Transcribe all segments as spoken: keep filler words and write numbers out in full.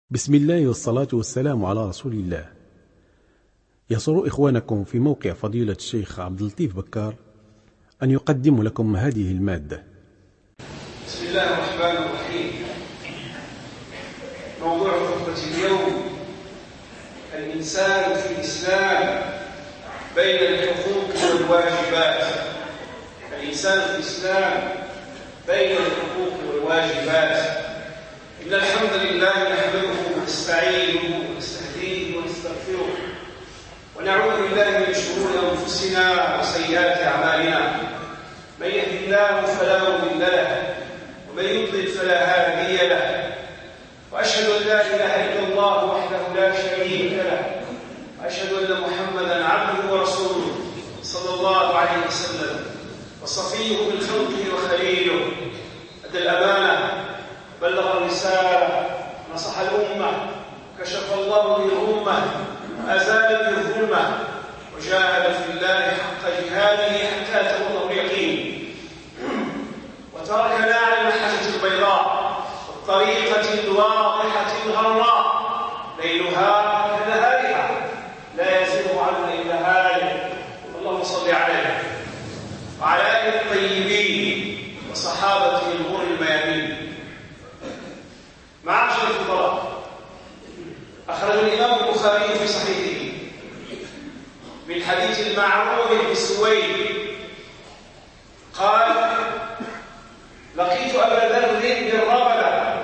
بسم الله والصلاة والسلام على رسول الله. يسر إخوانكم في موقع فضيلة الشيخ عبد اللطيف بكار أن يقدم لكم هذه المادة. بسم الله الرحمن الرحيم. موضوع خطبة اليوم: الإنسان في الإسلام بين الحقوق والواجبات. الإنسان في الإسلام بين الحقوق والواجبات. إن الحمد لله نحمده ونستعينه ونستهديه ونستغفره ونعوذ بالله من شرور أنفسنا وسيئات أعمالنا. من يهد الله فلا مضل له ومن يضلل فلا هادي له، وأشهد أن لا إله إلا الله وحده لا شريك له، وأشهد أن محمدا عبده ورسوله صلى الله عليه وسلم، وصفيه من خلقه وخليله، أدى الأمانة، بلغ الرسالة، نصح الأمة، كشف الله به الأمة، وأزال به الظلمة، وجاهد في الله حق جهاده حتى أتاه اليقين، وتركنا على المحجة البيضاء والطريقة الواضحة الغراء ليلها كنهارها لا يزيغ عنها إلا هالك. اللهم صل عليه وعلى آله الطيبين وصحابته الغر الميامين. معاشر الفضلاء، أخرج الإمام البخاري في صحيحه من حديث المعروف بن سويد قال: لقيت أبا ذر بالرملة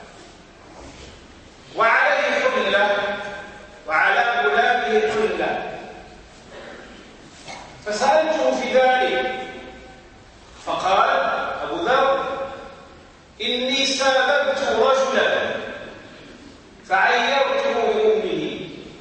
وعليه حلة وعلى غلامه حلة، فسألته في ذلك فقال أبو ذر: إني ساببت رجلا فعيرته بأمه.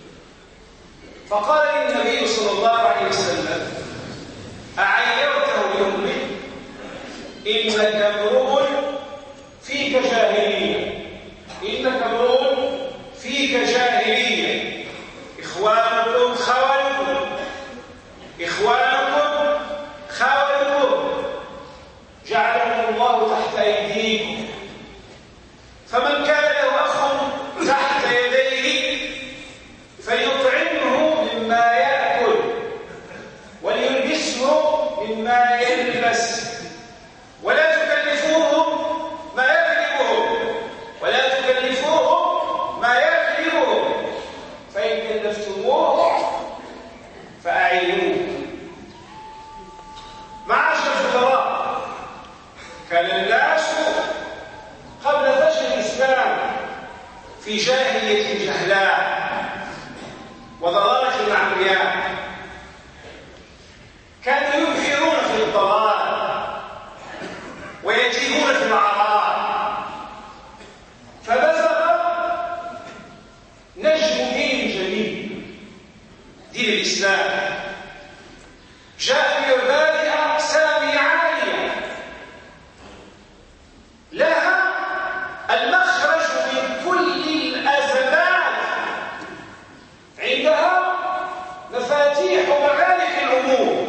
فقال النبي صلى الله عليه وسلم: أعيرته بأمه؟ إنك امرؤ فيك جاهلية، إنك امرؤ فيك جاهلية. إخوانكم خوالكم، إخوانكم خوالكم، جعلهم الله تحت أيديكم، فمن كان له أخ تحت يديه فليطعمه مما يأكل وليلبسه مما يلبس، ولا تكلفوهم ما يغلبهم ولا تكلفوهم ما يغلبهم، فإن كلفتموه فأعينوه. معاشر الفقراء، كان الناس قبل فشل الإسلام في جاهلية جهلاء وضلالة عمياء، كانوا يبحرون في الضلال ويتيهون في العراء، فبزغ نجم دين جديد، دين الإسلام، جاء بمبادئ أقسام عالية لها المخرج من كل الأزمات، عندها مفاتيح ومغالق الأمور.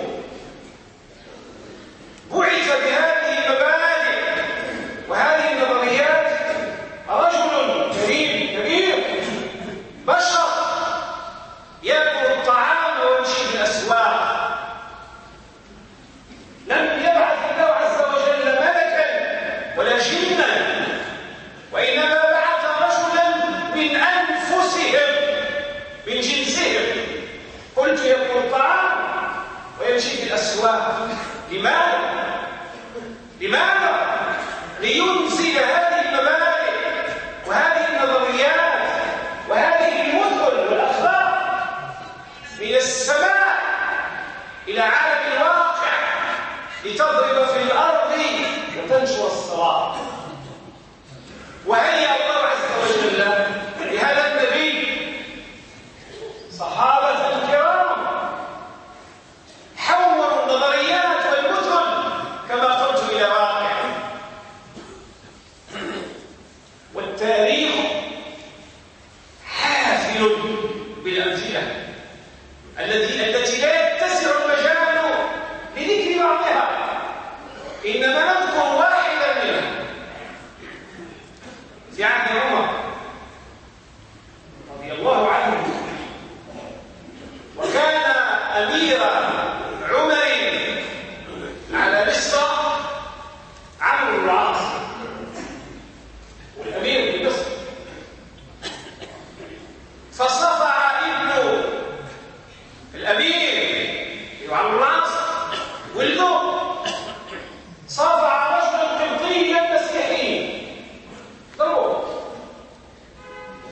بعث بهذه المبادئ وهذه النظريات رجل كريم كبير، بشر، يأكل الطعام ويمشي في الأسواق. لم يبعث الله عز وجل ملكا ولا جنا، وإنما بعث رجلا من أنفسهم، من جنسهم. قلت يأكل الطعام ويمشي في الأسواق. لماذا؟ لماذا؟ لينزل هذه المبادئ وهذه النظريات وهذه المثل والأخلاق من السماء إلى عالم الواقع، لتضرب في الأرض وتنشر الصراط. وهيأ الله عز وجل لهذا النبي صحابة الكرام، حولوا النظريات والمثل كما قلت إلى واقع.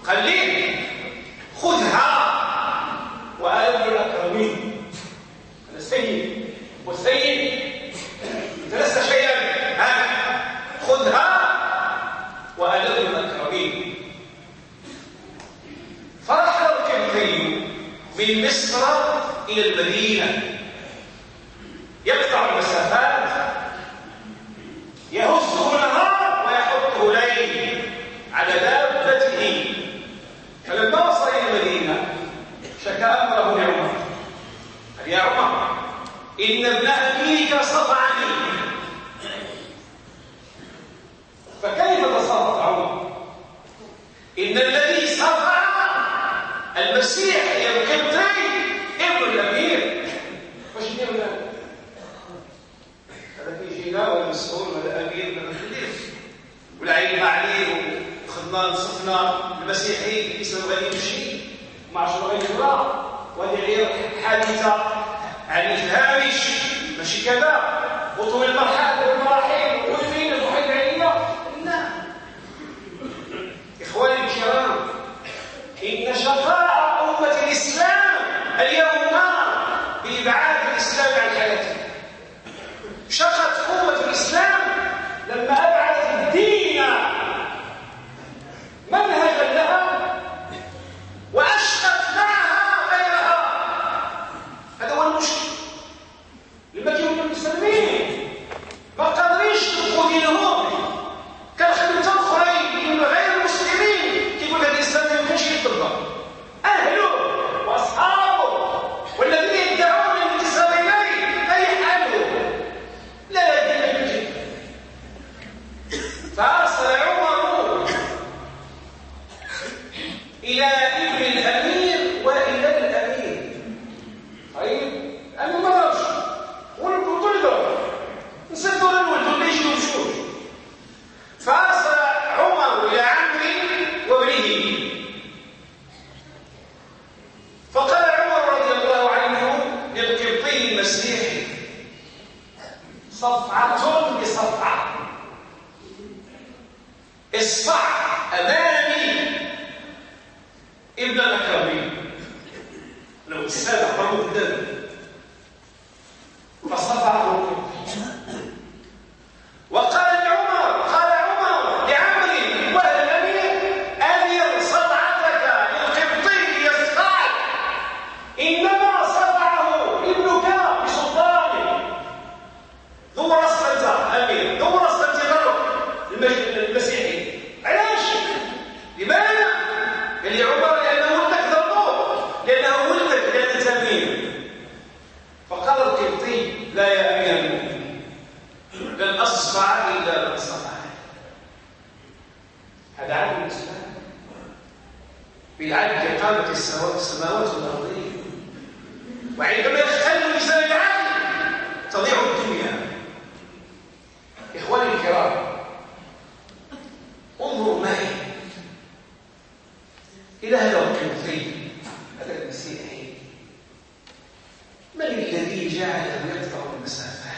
قال لي خذها وأنا ابن الأكرمين، أنا سيد والسيد أنت لست شيئا، ها خذها وأنا ابن الأكرمين. فرحل الكلبي من مصر إلى المدينة يقطع المسافات، يهزه نهار ويحطه ليل على دابته. فلما وصل إلى المدينة شكى أمره لعمر، قال يا عمر إن ابن أبيك صفعني. فكيف تصرف عمر؟ إن الذي صفع المسيح القبطي ابن الأمير. واش يدير له؟ هذا كيجينا ولا مسؤول ولا أمير ولا مدير ولا عين عليه وخدنا نصفنا المسيحي يسوي غادي يمشي مع شنو غادي يقرا، وهذه غير حادثة عن الهامش ماشي كذا وطول المرحلة والمراحل والفين المحيط العلمية. لا إخواني الكرام، إن شقاء أمة الإسلام اليوم بإبعاد الإسلام عن حياته. شقت أمة الإسلام لما أبعدت الدين منهجا لها وأشقت معها غيرها. هذا هو المشكل. لما كانوا المسلمين ما قادرينش يطبقوا دينهم، كان خدمة أخرين من غير المسلمين كيقول هذا الإسلام ما يمكنش يطبق. أهله وأصحابه والذين يدعون الانتساب إليه لا يحلوا، لا يدين. فأرسل عمر إلى ابن الأمير وإلى الأمير. طيب أنا ما نعرفش ولكم طلبوا نسدوا للولد ليش يمشوا. فأرسل عمر إلى عمه وابنه، فقال عمر رضي الله عنه للقبطي المسيحي صفعة بصفعة، اصفع أمامي ابن الأكرمين. لو السابع ضرب الدم فصفعه. وقال لعمر قال عمر لعمري وهل الأمير أمر صفعتك للقبطي يصفعك، إنما صفعه ابنك بسلطانه. ذو رصة أمير ذو رصة غرب المسيحي. علاش؟ لماذا؟ قال لي عمر لأنه ولدك ذنبوه، لأنه ولدك لأنه تميم. فقال القبطي لا يا أمير المؤمنين لن أصفع إلا من صفع. هذا عدل الإسلام بالعدل إقامة السماوات والأرضين، وعندما يختل الإنسان العدل تضيع الدنيا. إخواني الكرام، انظروا معي إلى هذا القبطي هذا المسيحي. من الذي جعله يقطع المسافات؟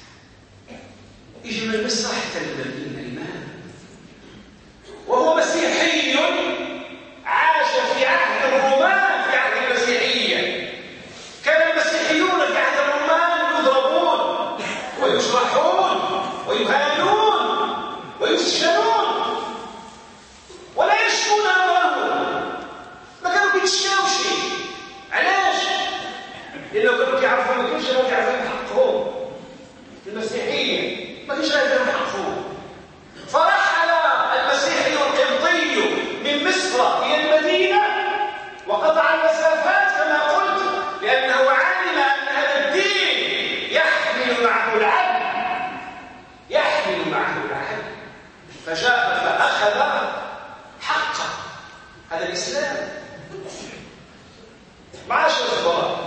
يجي من مصر حتى المدينة. لماذا؟ وهو مسيحي عاش في عهد الرومان، في عهد المسيحية. كان المسيحيون في عهد الرومان يضربون ويجرحون ويهانون ويسجنون ولا يشكون أمرهم، ما كانوا بيتشكاو شيء. علاش؟ لأنه كانوا كيعرفوا ما كانوش كيعرفوا حقهم. المسيحية ما كانش يعرفوا حقهم. فرحل المسيحي القبطي من مصر إلى المدينة وقطع المسافات كما قلت، لأنه علم أن هذا الدين يحمل معه العدل، يحمل معه العدل. فجاء فأخذ حقه. هذا الإسلام. معاشر الإخوان،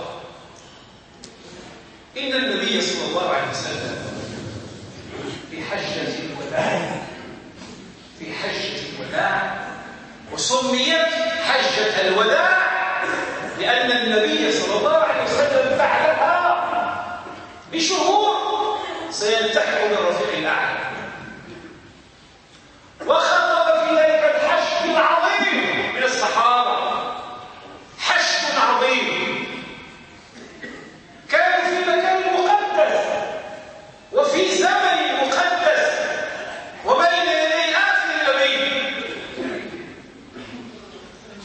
إن النبي صلى الله عليه وسلم في حجة الوداع في حجة الوداع وسميت حجة الوداع لأن النبي صلى الله عليه وسلم بعدها بشهور سيلتحق بالرفيق الأعلى، وخطب في ذلك الحج العظيم من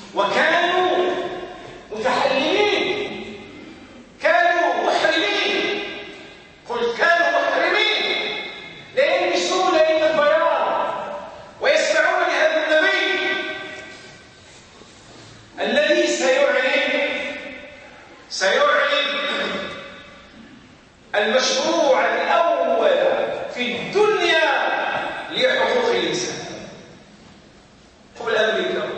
وكانوا متحللين، كانوا محرمين. قلت كانوا محرمين لا يلبسون إلا البياض ويسمعون لهذا النبي الذي سيعلن سيعلن المشروع الأول في الدنيا لحقوق الإنسان. قبل أمريكا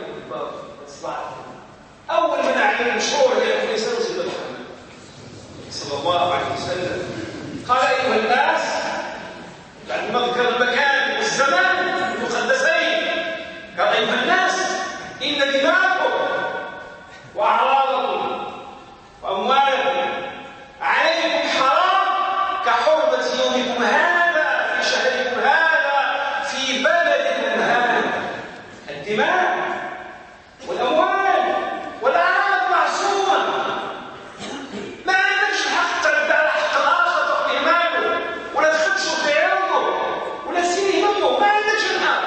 أول من أعلن المشروع لحقوق الإنسان سيدنا محمد صلى الله عليه وسلم. قال أيها الناس، بعد ما ذكر المكان والزمان المقدسين، قال أيها الناس إن دماءكم وأعراضكم وأموالكم عليكم حرام كحرمة يومكم هذا في شهركم هذا في بلدكم هذا. الدماء والأموال والأعراض معصومة، ما عندكش الحق ترد على حق الآخر تاخذ ماله ولا تخدشه في عرضه ولا تسيني منه، ما عندكش الحق.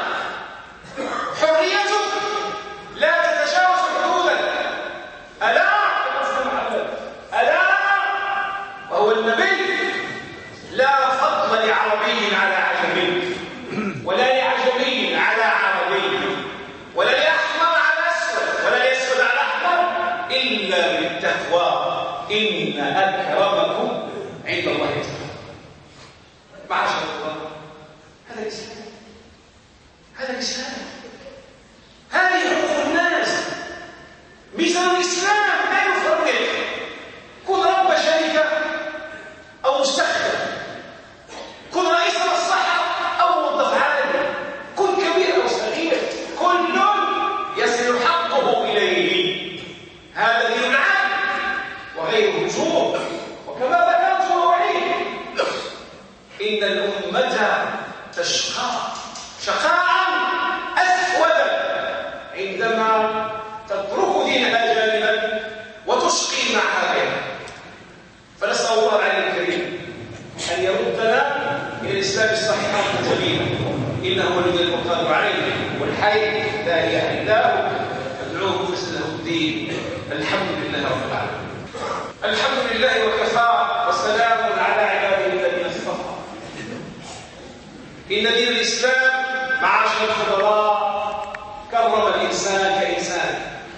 حريتك لا تتجاوز حدودك. ألا ألا وهو النبي لا فضل لعربي على عجمي ولا لعجمي على عربي ولا لأحمر على أسود ولا لأسود على أحمر إلا بالتقوى، إن أكرمكم عند الله تعالى. معاشر الله، هذا الإسلام، هذا الإسلام، هذه حقوق الناس. ميزان الإسلام لا يفرق. كن رب شركة أو مستخدم، كن رئيس مصلحة أو موظف عالي، كن كبير أو صغير، كل يصل حقه إليه. هذا دين العدل وغير هجوم. وكما ذكرت وأعيد، إن الأمة تشقى شقاء أسودا عندما تترك دينها جانبا وتشقي معها غيرها. فنسأل الله العلي الكريم أن يردنا إلى الإسلام الصحيح الجميل، إنه ولي القادر عليه والحي لا إله إلا هو، فادعوه فاسأله الدين. الحمد لله رب العالمين. الحمد لله وكفى وسلام على عباده الذين اصطفى. إن دين الإسلام معاشر الفضلاء كرم الإنسان كإنسان،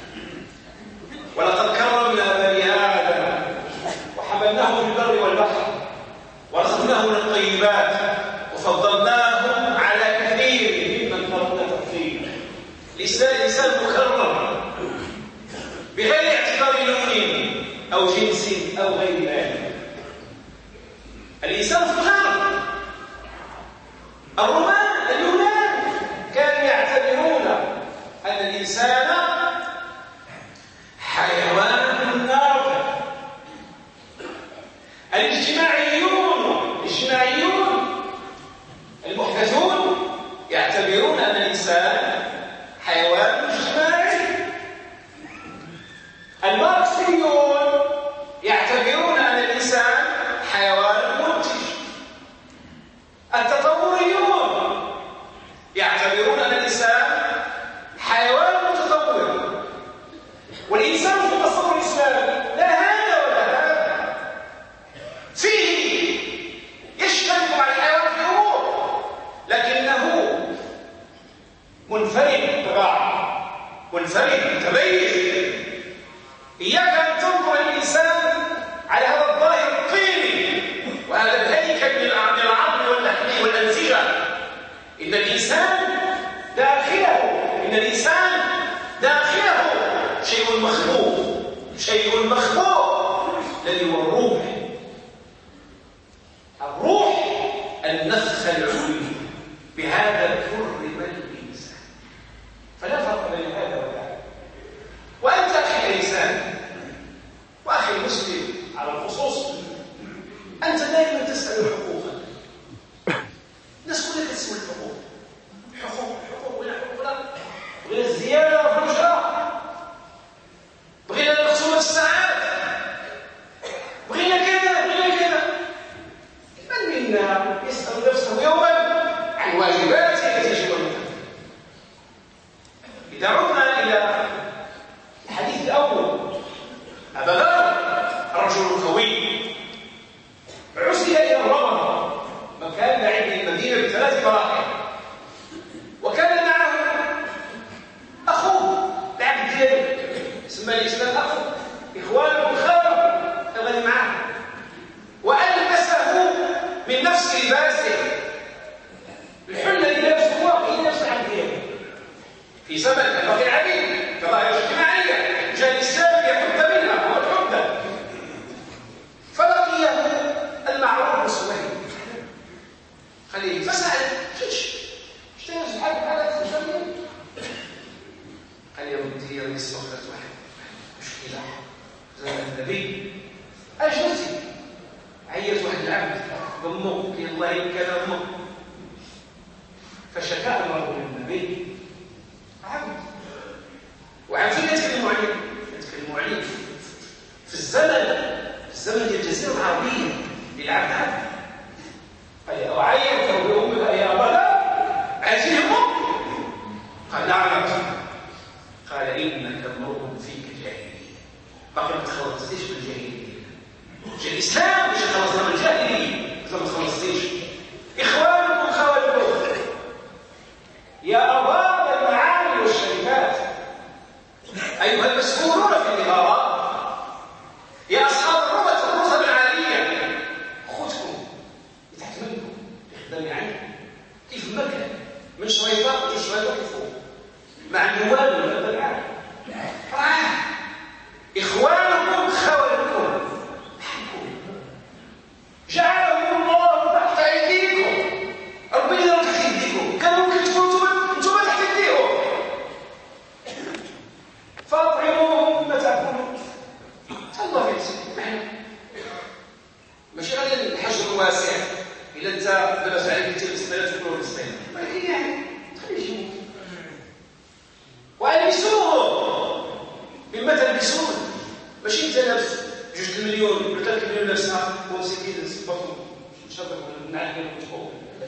ولقد كرمنا بني آدم وحملناهم في البر والبحر ورزقناهم من الطيبات وفضلناهم على كثير ممن خلقنا تفضيلا. الإنسان مكرم بغير اعتبار لون أو جنس أو غير ذلك. الإنسان فخر. الرومان اليونان كانوا يعتبرون أن الإنسان حيوان ناطق. الاجتماعيون الاجتماعيون المحدثون يعتبرون أن الإنسان حيوان اجتماعي. الماركسيون يعتبرون أن الإنسان حيوان منتج. التطوريون يعتبرون أن الإنسان حيوان متطور. والإنسان في تصور الإسلام لا هذا ولا هذا، فيه يشترك مع الحيوان في أمور، لكنه منفرد طباعا، منفرد متميز. إياك أن تنظر الإنسان على هذا الظاهر الطيني وهذا الهيكل من العظم واللحم والأنسجة. إن الإنسان داخله إن الإنسان داخله شيء مخلوق، شيء مخلوق الذي هو الروح. الروح النفخ العلوي، بهذا كرم الإنسان. فلا فرق بين هذا وذاك. وأنت أخي الإنسان وأخي المسلم على الخصوص، أنت دائما تسأل حقوقك. الناس كلها تسأل الحقوق، حقوق حقوق ولا حقوق لا، بغينا الزيادة في الأجرة، بغينا نقسم الساعات، بغينا سمى الإسلام أخو إخوانكم خالكم الغني معاه، وألبسه من نفس لباسه. الحلة اللي لابسه هو هي نفس العبد في زمن البقي العبيد كظاهرة اجتماعية، جاء الإسلام يحد منها هو الحدة، فلقيه المعروف بالسويد خليه فسأل شش اشتغل الحاج على الجميع قال يا ودي يا نسي أخرت واحد مشكلة زمن النبي أجلسي عيت واحد العبد ضمه الله كان أمه فشكى المرء للنبي عبد وعارفين يتكلموا عليه يتكلموا عليه في الزمن في الزمن ديال الجزيرة العربية للعبد عبد قال يا أعينك بأمك يا أبدا عايزين أمك قال نعم قال إنك امرؤ فيك جاهلية باقي ما تخلصتيش من الجاهلية جاء الإسلام باش يخلصنا من الجاهلية إذا ما تخلصتيش إخوانكم خوالكم يا أرباب المعامل والشركات أيها المسؤولون في الإدارات يا أصحاب الرتب الرتب العالية خذكم يتحملكم بخدمة عنكم كيف مكان من شريطات وشريطات فوق مع النواب والأدب العالي إخوانكم خوالكم جعلهم الله تحت أيديكم ربنا تحت أيديكم كان ممكن تكونوا أنتم تحت أيديهم فاطعموهم مما تأكلون الله يجزيك ماشي غير الحجر الواسع إلا أنت لبس عليك تلبس ثلاث شهور بالسنة ولكن يعني تخليهم وألبسوهم مما تلبسون ماشي أنت لابس جوج المليون ولا ثلاثة مليون لابسها ومسكين نصبطهم نشربهم نعلمهم ونشبهم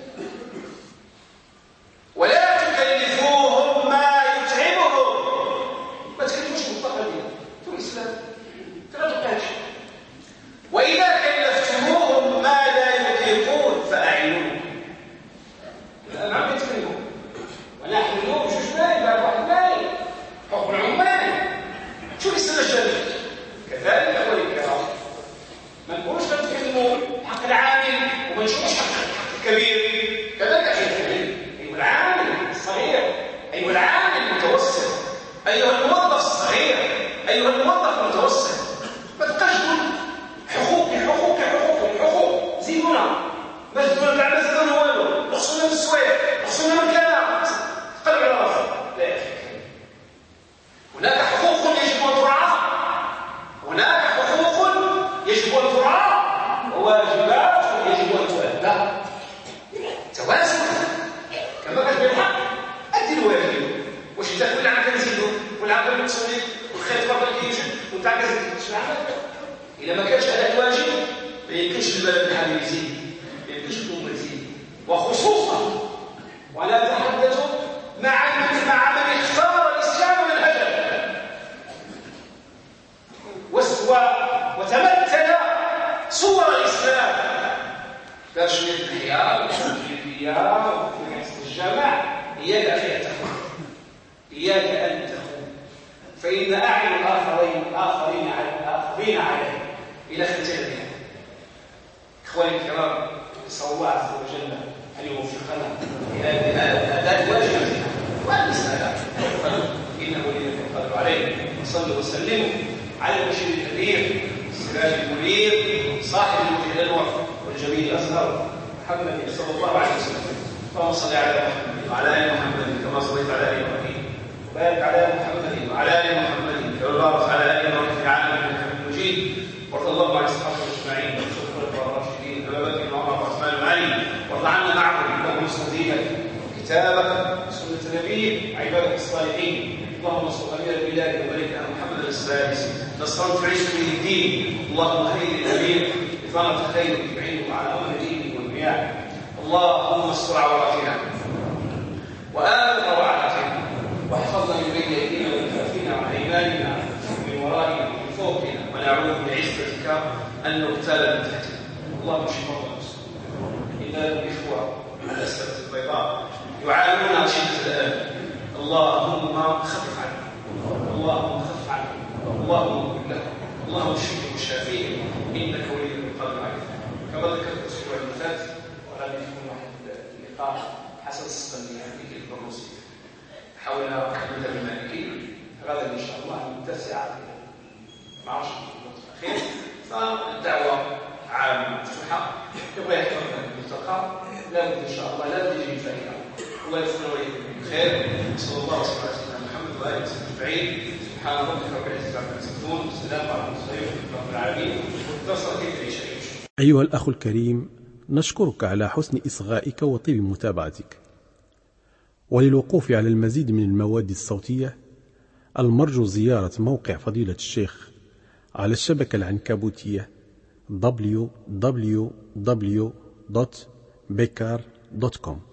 ولا تكلفوهم ما يتعبهم ما تكلفوش بالطاقة ديالهم في الإسلام فلا تقاش وإذا كلفتموهم ما لا يطيقون فأعينوهم لا نعم يتكلفون ونحن اليوم جوج مالي بعد واحد مالي حكم العمال شو السنة الجديدة كذلك أولي الكرام ما نقولوش نتكلموا حق العامل وما نشوفش حق الكبير كذلك أخي الكبير أيها العامل الصغير أيها العامل المتوسط أيها الموظف الصغير أيها الموظف المتوسط ما تبقاش تقول حقوقي حقوقي حقوقي حقوق زيدونا ما زيدونا كاع ما زيدونا والو نقصونا من السويق نقصونا من كذا قلب على راسك لا يا أخي هناك حقوق يجب أن تراعى هناك حقوق يجب أن تراعى وواجبات يجب أن تؤدى توازن كما قلت بالحق أدي الواجب واش انت كل عام كنزيدو كل عام كنقصوا والخيط باقي كيوجد وانت كتزيد شنو عمل الا ما كانش هذا الواجب ما يمكنش البلد بحال يزيد ما يمكنش الامه تزيد وخصوصا ولا تحدث مع من مع من اختار الاسلام منهجا وتمثل صور الاسلام كشويه الحياه والتشريفيه الجماعة إياك أن تخون إياك أن تخون فإن أعين الآخرين آخرين على آخرين عليه إلى ختام بها إخواني الكرام نسأل الله عز وجل أن يوفقنا إلى أداء واجباتنا وأن نسأل إنه ولي القدر عليه وصلوا وسلموا على البشير الكبير السراج المنير صاحب الوجه الأنور والجميل الأزهر محمد صلى الله عليه وسلم اللهم صل على محمد وعلى ال محمد كما صليت على ال ابراهيم وبارك على محمد وعلى ال محمد كما باركت على ال ابراهيم في العالمين انك حميد مجيد وارض اللهم عن الصحابه اجمعين والخلفاء الراشدين ابي بكر وعمر وعثمان وعلي وارض عنا معهم وهم مستضيفك كتابك سنه نبيك عبادك الصالحين اللهم انصر امير البلاد وملكها محمد السادس نصرا تعيش به الدين اللهم هيئ الامير بفرج خير تعينه على امر دينه والبيان اللهم استر عوراتنا وآمن روعاتنا واحفظنا من بين ايدينا ومن خلفنا وعن ايماننا ومن ورائنا ومن فوقنا ونعوذ بعزتك ان نغتال من تحتنا اللهم اشف مرضى المسلمين انا الاخوه على السبت البيضاء يعانون شده الالم اللهم خفف عنهم اللهم خفف عنهم والله يقول لكم الله الشفيع الشافي انك ولي القادر عليه. كما ذكرت الاسبوع اللي فات وغادي يكون واحد اللقاء حسن السقندي في الروسي حول المذهب المالكي غدا ان شاء الله التاسعه ما عرفتش الاخير. فالدعوه عامه مفتوحه يبغى يحضر الملتقى لابد ان شاء الله لابد يجي فائده. الله يذكر عليكم بخير. صلى الله عليه وسلم محمد وعلى اله وصحبه اجمعين. سبحان ربك رب العزه عما يصفون وسلام على المرسلين رب العالمين. واتصل كيف يعيش. أيها الأخ الكريم، نشكرك على حسن إصغائك وطيب متابعتك. وللوقوف على المزيد من المواد الصوتية المرجو زيارة موقع فضيلة الشيخ على الشبكة العنكبوتية دبليو دبليو دبليو دوت بكار دوت كوم.